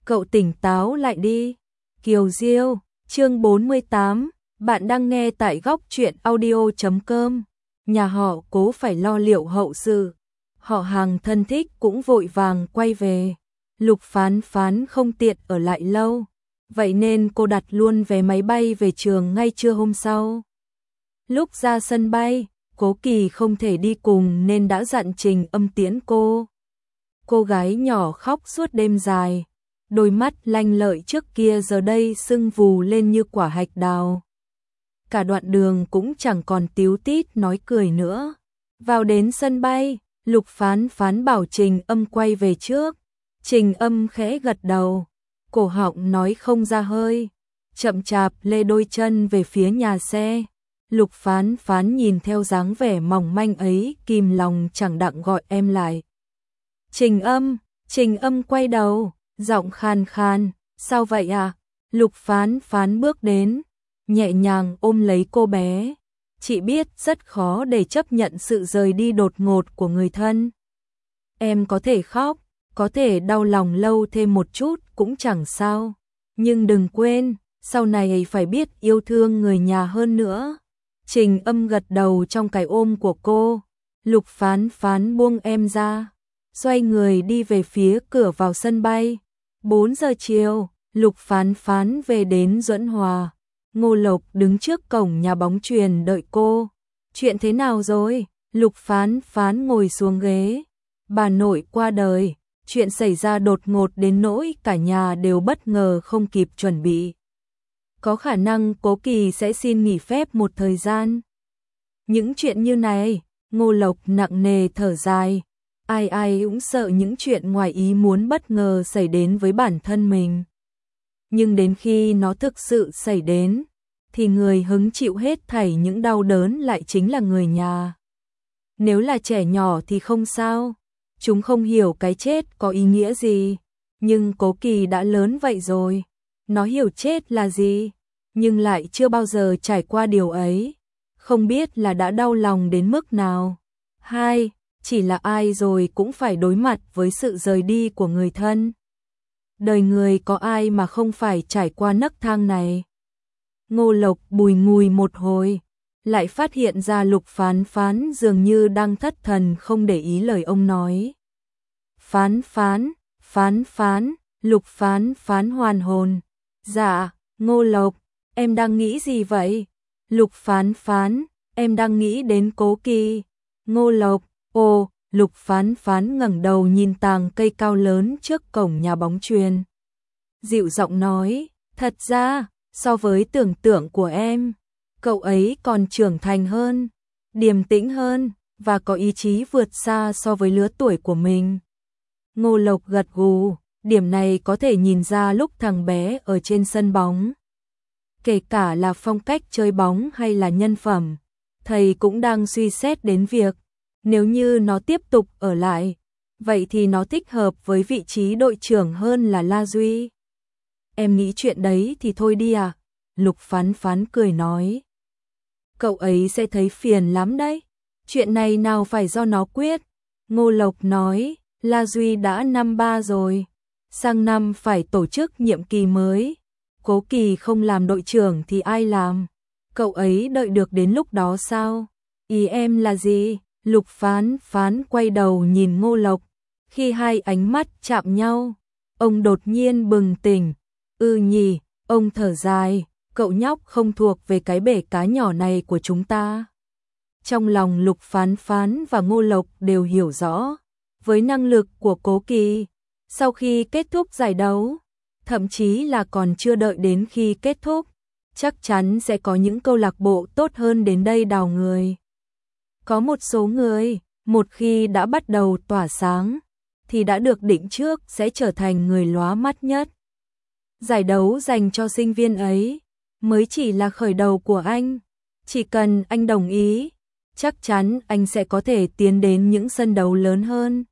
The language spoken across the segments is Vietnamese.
cậu tỉnh táo lại đi. Kiều Diêu, chương 48, bạn đang nghe tại góc truyện audio.com. Nhà họ Cố phải lo liệu hậu sự. Họ hàng thân thích cũng vội vàng quay về. Lục Phán Phán không tiện ở lại lâu, vậy nên cô đặt luôn vé máy bay về trường ngay trưa hôm sau. Lúc ra sân bay, Cố Kỳ không thể đi cùng nên đã dặn Trình Âm tiễn cô. Cô gái nhỏ khóc suốt đêm dài, đôi mắt lanh lợi trước kia giờ đây sưng vù lên như quả hạch đào. Cả đoạn đường cũng chẳng còn tíu tít nói cười nữa. Vào đến sân bay, Lục Phán Phán bảo Trình Âm quay về trước. Trình Âm khẽ gật đầu, cổ họng nói không ra hơi, chậm chạp lê đôi chân về phía nhà xe. Lục Phán Phán nhìn theo dáng vẻ mỏng manh ấy, kìm lòng chẳng đặng gọi em lại. Trình Âm quay đầu, giọng khan khan, sao vậy à? Lục Phán Phán bước đến, nhẹ nhàng ôm lấy cô bé. Chị biết rất khó để chấp nhận sự rời đi đột ngột của người thân. Em có thể khóc, có thể đau lòng lâu thêm một chút cũng chẳng sao. Nhưng đừng quên, sau này phải biết yêu thương người nhà hơn nữa. Trình Âm gật đầu trong cái ôm của cô. Lục Phán Phán buông em ra, xoay người đi về phía cửa vào sân bay. 4 giờ chiều, Lục Phán Phán về đến Duẫn Hòa. Ngô Lộc đứng trước cổng nhà bóng chuyền đợi cô. Chuyện thế nào rồi? Lục Phán Phán ngồi xuống ghế. Bà nội qua đời, chuyện xảy ra đột ngột đến nỗi cả nhà đều bất ngờ không kịp chuẩn bị. Có khả năng Cố Kỳ sẽ xin nghỉ phép một thời gian. Những chuyện như này, Ngô Lộc nặng nề thở dài. Ai ai cũng sợ những chuyện ngoài ý muốn bất ngờ xảy đến với bản thân mình. Nhưng đến khi nó thực sự xảy đến, thì người hứng chịu hết thảy những đau đớn lại chính là người nhà. Nếu là trẻ nhỏ thì không sao, chúng không hiểu cái chết có ý nghĩa gì. Nhưng Cố Kỳ đã lớn vậy rồi, nó hiểu chết là gì, nhưng lại chưa bao giờ trải qua điều ấy. Không biết là đã đau lòng đến mức nào. Chỉ là ai rồi cũng phải đối mặt với sự rời đi của người thân. Đời người có ai mà không phải trải qua nấc thang này. Ngô Lộc bùi ngùi một hồi, lại phát hiện ra Lục Phán Phán dường như đang thất thần không để ý lời ông nói. Phán Phán, Lục Phán Phán hoàn hồn. Dạ, Ngô Lộc, em đang nghĩ gì vậy? Lục Phán Phán, em đang nghĩ đến Cố Kỳ. Ngô Lộc, ồ. Lục Phán Phán ngẩng đầu nhìn tàng cây cao lớn trước cổng nhà bóng chuyền. Dịu giọng nói, thật ra, so với tưởng tượng của em, cậu ấy còn trưởng thành hơn, điềm tĩnh hơn, và có ý chí vượt xa so với lứa tuổi của mình. Ngô Lộc gật gù, điểm này có thể nhìn ra lúc thằng bé ở trên sân bóng. Kể cả là phong cách chơi bóng hay là nhân phẩm, thầy cũng đang suy xét đến việc nếu như nó tiếp tục ở lại, vậy thì nó thích hợp với vị trí đội trưởng hơn là La Duy. Em nghĩ chuyện đấy thì thôi đi à? Lục Phán Phán cười nói. Cậu ấy sẽ thấy phiền lắm đấy. Chuyện này nào phải do nó quyết. Ngô Lộc nói, La Duy đã năm 3 rồi. Sang năm phải tổ chức nhiệm kỳ mới. Cố Kỳ không làm đội trưởng thì ai làm? Cậu ấy đợi được đến lúc đó sao? Ý em là gì? Lục Phán Phán quay đầu nhìn Ngô Lộc. Khi hai ánh mắt chạm nhau, ông đột nhiên bừng tỉnh. Nhỉ, ông thở dài, cậu nhóc không thuộc về cái bể cá nhỏ này của chúng ta. Trong lòng Lục Phán Phán và Ngô Lộc đều hiểu rõ, với năng lực của Cố Kỳ, sau khi kết thúc giải đấu, thậm chí là còn chưa đợi đến khi kết thúc, chắc chắn sẽ có những câu lạc bộ tốt hơn đến đây đào người. Có một số người, một khi đã bắt đầu tỏa sáng, thì đã được định trước sẽ trở thành người lóa mắt nhất. Giải đấu dành cho sinh viên ấy, mới chỉ là khởi đầu của anh. Chỉ cần anh đồng ý, chắc chắn anh sẽ có thể tiến đến những sân đấu lớn hơn.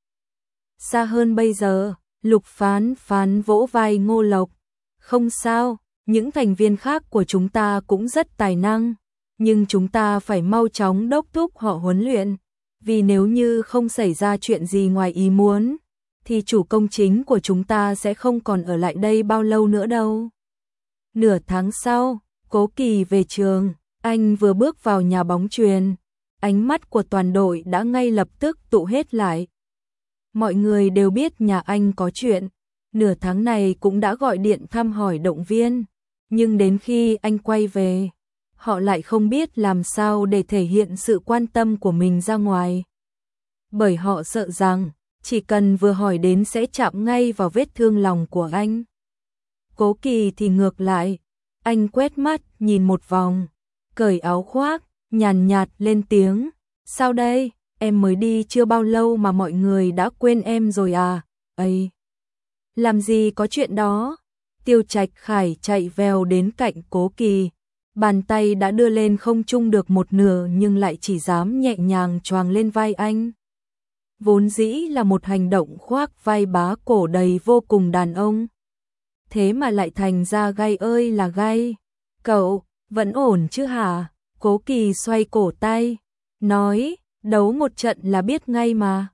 Xa hơn bây giờ, Lục Phán Phán vỗ vai Ngô Lộc. Không sao, những thành viên khác của chúng ta cũng rất tài năng. Nhưng chúng ta phải mau chóng đốc thúc họ huấn luyện, vì nếu như không xảy ra chuyện gì ngoài ý muốn, thì chủ công chính của chúng ta sẽ không còn ở lại đây bao lâu nữa đâu. Nửa tháng sau, Cố Kỳ về trường, anh vừa bước vào nhà bóng chuyền, ánh mắt của toàn đội đã ngay lập tức tụ hết lại. Mọi người đều biết nhà anh có chuyện, nửa tháng này cũng đã gọi điện thăm hỏi động viên, nhưng đến khi anh quay về, họ lại không biết làm sao để thể hiện sự quan tâm của mình ra ngoài. Bởi họ sợ rằng, chỉ cần vừa hỏi đến sẽ chạm ngay vào vết thương lòng của anh. Cố Kỳ thì ngược lại, anh quét mắt nhìn một vòng, cởi áo khoác, nhàn nhạt lên tiếng, sao đây, em mới đi chưa bao lâu mà mọi người đã quên em rồi à, ấy. Làm gì có chuyện đó. Tiêu Trạch Khải chạy vèo đến cạnh Cố Kỳ, bàn tay đã đưa lên không trung được một nửa nhưng lại chỉ dám nhẹ nhàng choàng lên vai anh. Vốn dĩ là một hành động khoác vai bá cổ đầy vô cùng đàn ông. Thế mà lại thành ra gai ơi là gai. Cậu, vẫn ổn chứ hả? Cố Kỳ xoay cổ tay, nói, đấu một trận là biết ngay mà.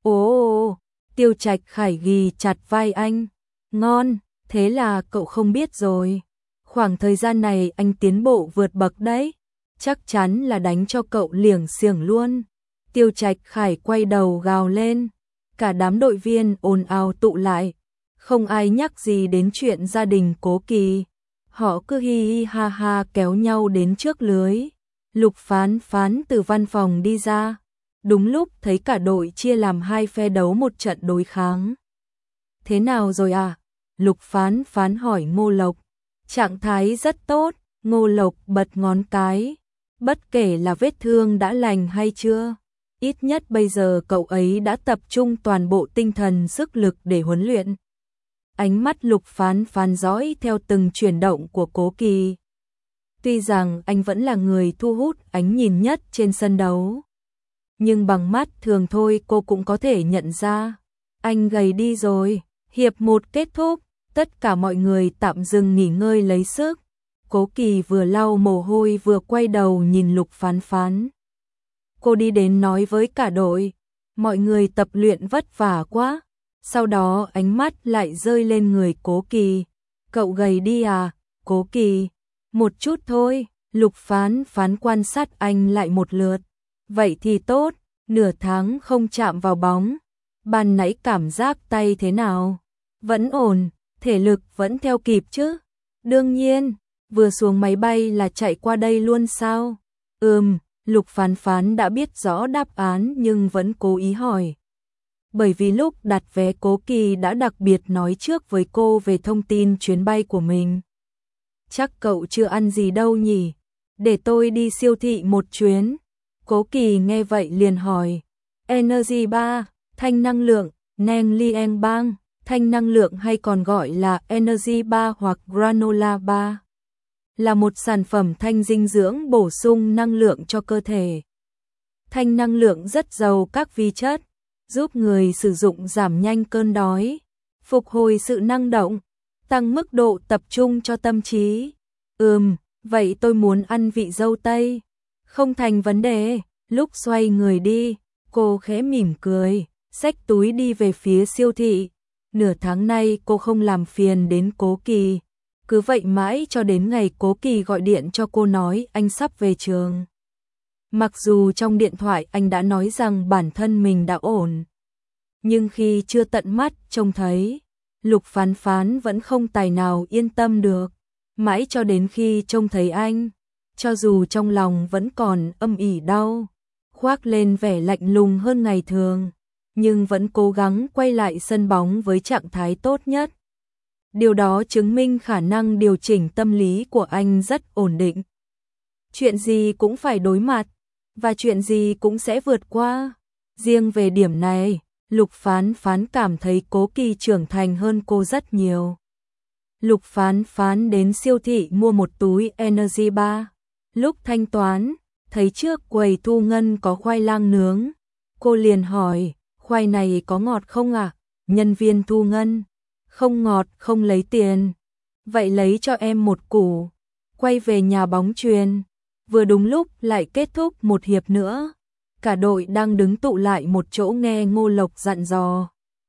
Ồ, Tiêu Trạch Khải ghì chặt vai anh. Ngon, thế là cậu không biết rồi. Khoảng thời gian này anh tiến bộ vượt bậc đấy. Chắc chắn là đánh cho cậu liểng xiểng luôn. Tiêu Trạch Khải quay đầu gào lên. Cả đám đội viên ồn ào tụ lại. Không ai nhắc gì đến chuyện gia đình Cố Kỳ. Họ cứ hi hi ha ha kéo nhau đến trước lưới. Lục Phán Phán từ văn phòng đi ra. Đúng lúc thấy cả đội chia làm hai phe đấu một trận đối kháng. Thế nào rồi à? Lục Phán Phán hỏi Ngô Lộc. Trạng thái rất tốt, Ngô Lộc bật ngón cái. Bất kể là vết thương đã lành hay chưa, ít nhất bây giờ cậu ấy đã tập trung toàn bộ tinh thần sức lực để huấn luyện. Ánh mắt Lục Phán Phán dõi theo từng chuyển động của Cố Kỳ. Tuy rằng anh vẫn là người thu hút ánh nhìn nhất trên sân đấu, nhưng bằng mắt thường thôi cô cũng có thể nhận ra. Anh gầy đi rồi. Hiệp 1 kết thúc, tất cả mọi người tạm dừng nghỉ ngơi lấy sức. Cố Kỳ vừa lau mồ hôi vừa quay đầu nhìn Lục Phán Phán. Cô đi đến nói với cả đội, mọi người tập luyện vất vả quá. Sau đó ánh mắt lại rơi lên người Cố Kỳ. Cậu gầy đi à, Cố Kỳ? Một chút thôi. Lục Phán Phán quan sát anh lại một lượt. Vậy thì tốt, nửa tháng không chạm vào bóng. Ban nãy cảm giác tay thế nào? Vẫn ổn, thể lực vẫn theo kịp chứ? Đương nhiên, vừa xuống máy bay là chạy qua đây luôn sao? Lục Phán Phán đã biết rõ đáp án nhưng vẫn cố ý hỏi. Bởi vì lúc đặt vé Cố Kỳ đã đặc biệt nói trước với cô về thông tin chuyến bay của mình. Chắc cậu chưa ăn gì đâu nhỉ? Để tôi đi siêu thị một chuyến. Cố Kỳ nghe vậy liền hỏi. Energy Bar, thanh năng lượng, Neng Lieng Bang, thanh năng lượng hay còn gọi là Energy Bar hoặc Granola Bar, là một sản phẩm thanh dinh dưỡng bổ sung năng lượng cho cơ thể. Thanh năng lượng rất giàu các vi chất, giúp người sử dụng giảm nhanh cơn đói, phục hồi sự năng động, tăng mức độ tập trung cho tâm trí. Vậy tôi muốn ăn vị dâu tây. Không thành vấn đề. Lúc xoay người đi, cô khẽ mỉm cười, xách túi đi về phía siêu thị. Nửa tháng nay cô không làm phiền đến Cố Kỳ. Cứ vậy mãi cho đến ngày Cố Kỳ gọi điện cho cô nói anh sắp về trường. Mặc dù trong điện thoại anh đã nói rằng bản thân mình đã ổn, nhưng khi chưa tận mắt trông thấy, Lục Phán Phán vẫn không tài nào yên tâm được. Mãi cho đến khi trông thấy anh, cho dù trong lòng vẫn còn âm ỉ đau, khoác lên vẻ lạnh lùng hơn ngày thường, nhưng vẫn cố gắng quay lại sân bóng với trạng thái tốt nhất. Điều đó chứng minh khả năng điều chỉnh tâm lý của anh rất ổn định. Chuyện gì cũng phải đối mặt, và chuyện gì cũng sẽ vượt qua. Riêng về điểm này, Lục Phán Phán cảm thấy Cố Kỳ trưởng thành hơn cô rất nhiều. Lục Phán Phán đến siêu thị mua một túi Energy Bar. Lúc thanh toán, thấy trước quầy thu ngân có khoai lang nướng. Cô liền hỏi, khoai này có ngọt không ạ? Nhân viên thu ngân, không ngọt không lấy tiền. Vậy lấy cho em một củ. Quay về nhà bóng chuyền, vừa đúng lúc lại kết thúc một hiệp nữa. Cả đội đang đứng tụ lại một chỗ nghe Ngô Lộc dặn dò.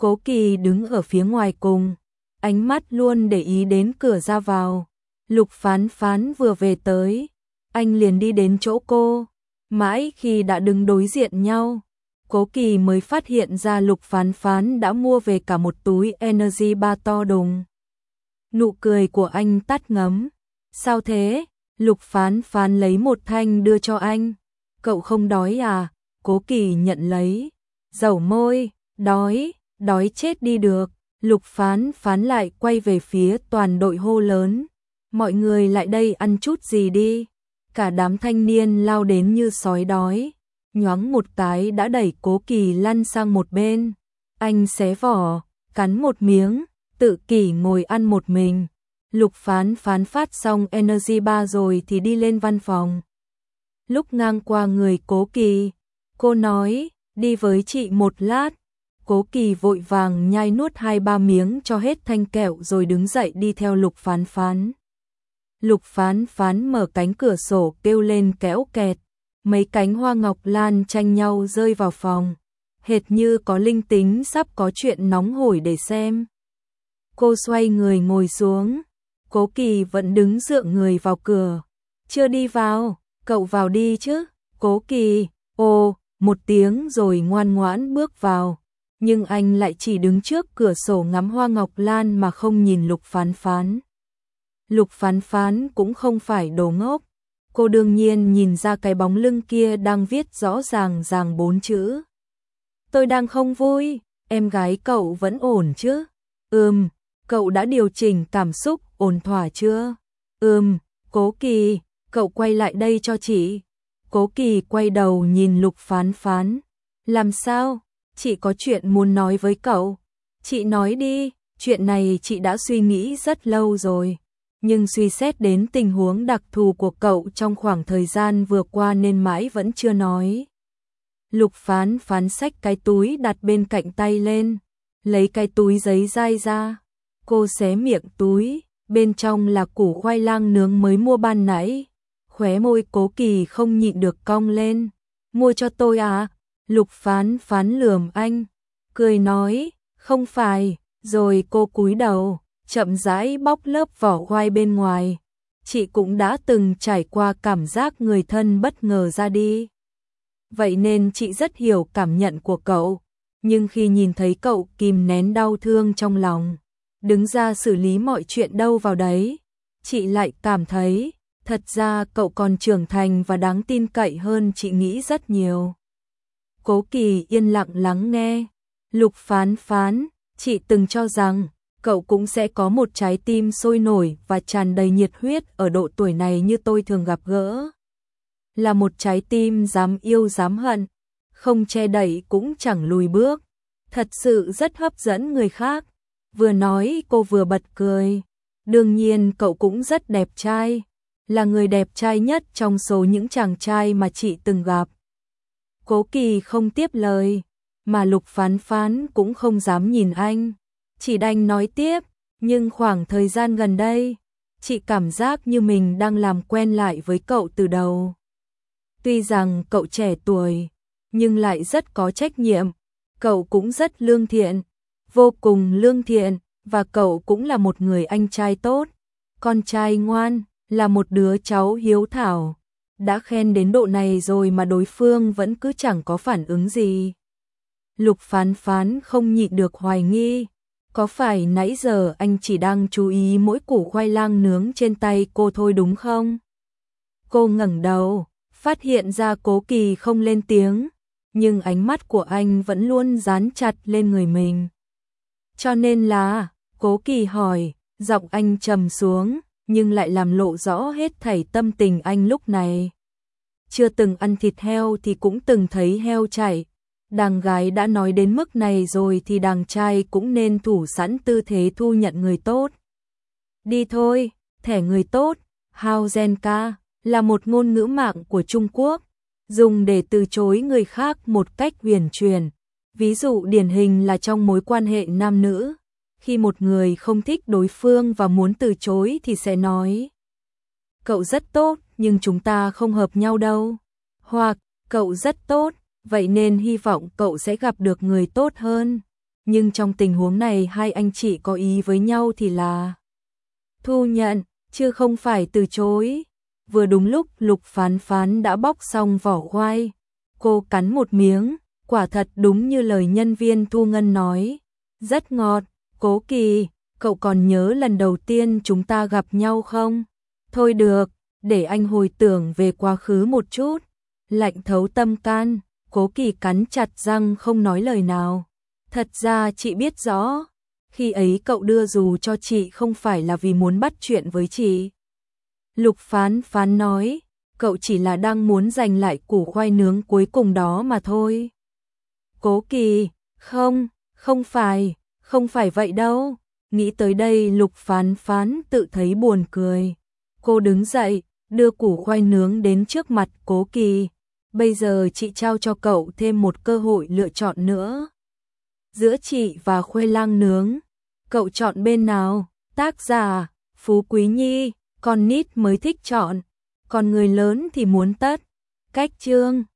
Cố Kỳ đứng ở phía ngoài cùng, ánh mắt luôn để ý đến cửa ra vào. Lục Phán Phán vừa về tới, anh liền đi đến chỗ cô, mãi khi đã đứng đối diện nhau, Cố Kỳ mới phát hiện ra Lục Phán Phán đã mua về cả một túi Energy Bar to đùng. Nụ cười của anh tắt ngấm. Sao thế? Lục Phán Phán lấy một thanh đưa cho anh. Cậu không đói à? Cố Kỳ nhận lấy. Dẩu môi, đói, đói chết đi được. Lục Phán Phán lại quay về phía toàn đội hô lớn. Mọi người lại đây ăn chút gì đi. Cả đám thanh niên lao đến như sói đói. Nhoáng một cái đã đẩy Cố Kỳ lăn sang một bên. Anh xé vỏ, cắn một miếng, tự kỷ ngồi ăn một mình. Lục Phán Phán phát xong Energy Bar rồi thì đi lên văn phòng. Lúc ngang qua người Cố Kỳ, cô nói, đi với chị một lát. Cố Kỳ vội vàng nhai nuốt 2-3 miếng cho hết thanh kẹo rồi đứng dậy đi theo Lục Phán Phán. Lục Phán Phán mở cánh cửa sổ kêu lên kéo kẹt. Mấy cánh hoa ngọc lan tranh nhau rơi vào phòng, hệt như có linh tính sắp có chuyện nóng hổi để xem. Cô xoay người ngồi xuống, Cố Kỳ vẫn đứng dựa người vào cửa. Chưa đi vào, cậu vào đi chứ. Cố Kỳ, ồ, một tiếng rồi ngoan ngoãn bước vào. Nhưng anh lại chỉ đứng trước cửa sổ ngắm hoa ngọc lan mà không nhìn Lục Phán Phán. Lục Phán Phán cũng không phải đồ ngốc. Cô đương nhiên nhìn ra cái bóng lưng kia đang viết rõ ràng 4 chữ. Tôi đang không vui, em gái cậu vẫn ổn chứ? Cậu đã điều chỉnh cảm xúc ổn thỏa chưa? Cố Kỳ, cậu quay lại đây cho chị. Cố Kỳ quay đầu nhìn Lục Phán Phán. Làm sao? Chị có chuyện muốn nói với cậu. Chị nói đi, chuyện này chị đã suy nghĩ rất lâu rồi. Nhưng suy xét đến tình huống đặc thù của cậu trong khoảng thời gian vừa qua nên mãi vẫn chưa nói. Lục Phán Phán xách cái túi đặt bên cạnh tay lên, lấy cái túi giấy dai ra. Cô xé miệng túi, bên trong là củ khoai lang nướng mới mua ban nãy. Khóe môi Cố Kỳ không nhịn được cong lên. Mua cho tôi à? Lục Phán Phán lườm anh, cười nói, không phải, rồi cô cúi đầu, chậm rãi bóc lớp vỏ khoai bên ngoài. Chị cũng đã từng trải qua cảm giác người thân bất ngờ ra đi. Vậy nên chị rất hiểu cảm nhận của cậu. Nhưng khi nhìn thấy cậu kìm nén đau thương trong lòng, đứng ra xử lý mọi chuyện đâu vào đấy, chị lại cảm thấy, thật ra cậu còn trưởng thành và đáng tin cậy hơn chị nghĩ rất nhiều. Cố Kỳ yên lặng lắng nghe. Lục Phán Phán, chị từng cho rằng cậu cũng sẽ có một trái tim sôi nổi và tràn đầy nhiệt huyết ở độ tuổi này như tôi thường gặp gỡ. Là một trái tim dám yêu dám hận, không che đậy cũng chẳng lùi bước. Thật sự rất hấp dẫn người khác. Vừa nói cô vừa bật cười. Đương nhiên cậu cũng rất đẹp trai, là người đẹp trai nhất trong số những chàng trai mà chị từng gặp. Cố Kỳ không tiếp lời, mà Lục Phán Phán cũng không dám nhìn anh. Chỉ đành nói tiếp, nhưng khoảng thời gian gần đây, chị cảm giác như mình đang làm quen lại với cậu từ đầu. Tuy rằng cậu trẻ tuổi, nhưng lại rất có trách nhiệm. Cậu cũng rất lương thiện, vô cùng lương thiện, và cậu cũng là một người anh trai tốt, con trai ngoan, là một đứa cháu hiếu thảo. Đã khen đến độ này rồi mà đối phương vẫn cứ chẳng có phản ứng gì. Lục Phán Phán không nhịn được hoài nghi, có phải nãy giờ anh chỉ đang chú ý mỗi củ khoai lang nướng trên tay cô thôi đúng không? Cô ngẩng đầu, phát hiện ra Cố Kỳ không lên tiếng, nhưng ánh mắt của anh vẫn luôn dán chặt lên người mình. Cho nên là, Cố Kỳ hỏi, giọng anh trầm xuống, nhưng lại làm lộ rõ hết thảy tâm tình anh lúc này. Chưa từng ăn thịt heo thì cũng từng thấy heo chạy. Đàn gái đã nói đến mức này rồi thì đàn trai cũng nên thủ sẵn tư thế thu nhận người tốt. Đi thôi, thẻ người tốt, Hao-gen-ka, là một ngôn ngữ mạng của Trung Quốc, dùng để từ chối người khác một cách huyền chuyển. Ví dụ điển hình là trong mối quan hệ nam nữ, khi một người không thích đối phương và muốn từ chối thì sẽ nói: cậu rất tốt, nhưng chúng ta không hợp nhau đâu. Hoặc, cậu rất tốt, vậy nên hy vọng cậu sẽ gặp được người tốt hơn. nhưng trong tình huống này hai anh chị có ý với nhau thì là thu nhận, chứ không phải từ chối. Vừa đúng lúc Lục Phán Phán đã bóc xong vỏ khoai. Cô cắn một miếng, quả thật đúng như lời nhân viên thu ngân nói. Rất ngọt. Cố Kỳ, cậu còn nhớ lần đầu tiên chúng ta gặp nhau không? Thôi được, để anh hồi tưởng về quá khứ một chút. Lạnh thấu tâm can, Cố Kỳ cắn chặt răng không nói lời nào. Thật ra chị biết rõ, khi ấy cậu đưa dù cho chị không phải là vì muốn bắt chuyện với chị. Lục Phán Phán nói, cậu chỉ là đang muốn giành lại củ khoai nướng cuối cùng đó mà thôi. Cố Kỳ, không phải vậy đâu. Nghĩ tới đây Lục Phán Phán tự thấy buồn cười. Cô đứng dậy, đưa củ khoai nướng đến trước mặt Cố Kỳ. Bây giờ chị trao cho cậu thêm một cơ hội lựa chọn nữa. Giữa chị và khoai lang nướng, cậu chọn bên nào? Tác giả, Phú Quý Nhi, con nít mới thích chọn, còn người lớn thì muốn tất. Cách chương